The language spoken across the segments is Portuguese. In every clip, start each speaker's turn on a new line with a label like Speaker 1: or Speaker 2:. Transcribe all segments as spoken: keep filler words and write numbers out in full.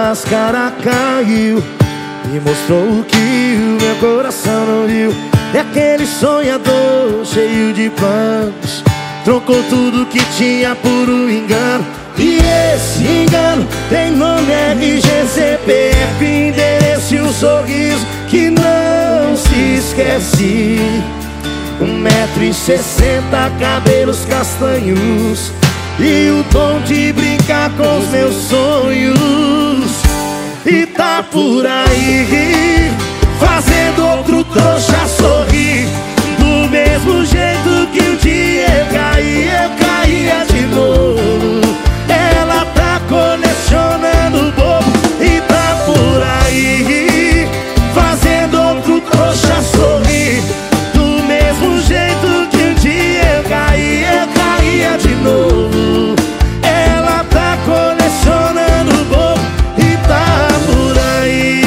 Speaker 1: máscara caiu e mostrou o que o meu coração não viu. É aquele sonhador cheio de planos, trocou tudo que tinha por um engano. E esse engano tem nome, R G, C P F, endereço e um sorriso que não se esquece. Um metro e sessenta, cabelos castanhos e o dom de brincar com os meus sonhos. E tá por aí fazendo outro trouxa sorrir, do mesmo jeito que um dia eu caí, eu caía de novo. Ela tá colecionando bobo e tá por aí fazendo outro trouxa sorrir, do mesmo jeito que um dia eu caí, eu caía de novo. Ela tá colecionando bobo e tá por aí.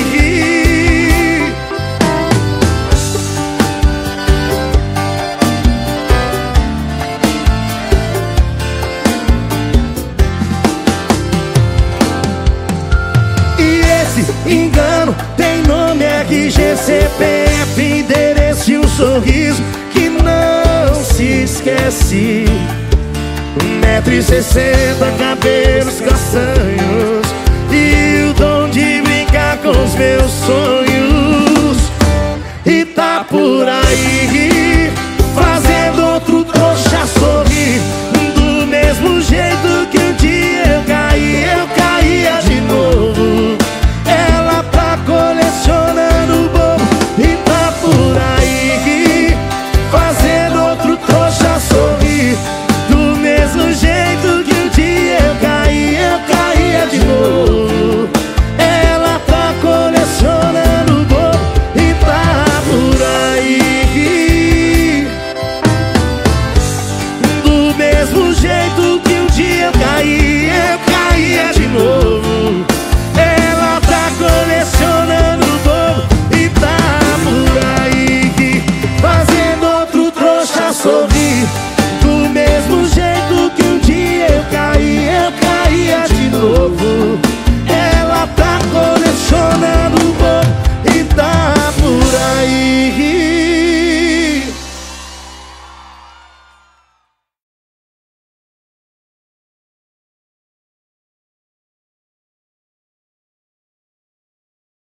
Speaker 1: E esse engano tem nome, R G, C P F, endereço e um sorriso que não se esquece. Um metro e sessenta, cabelos castanhos e o dom de brincar com os meus sonhos. E tá por aí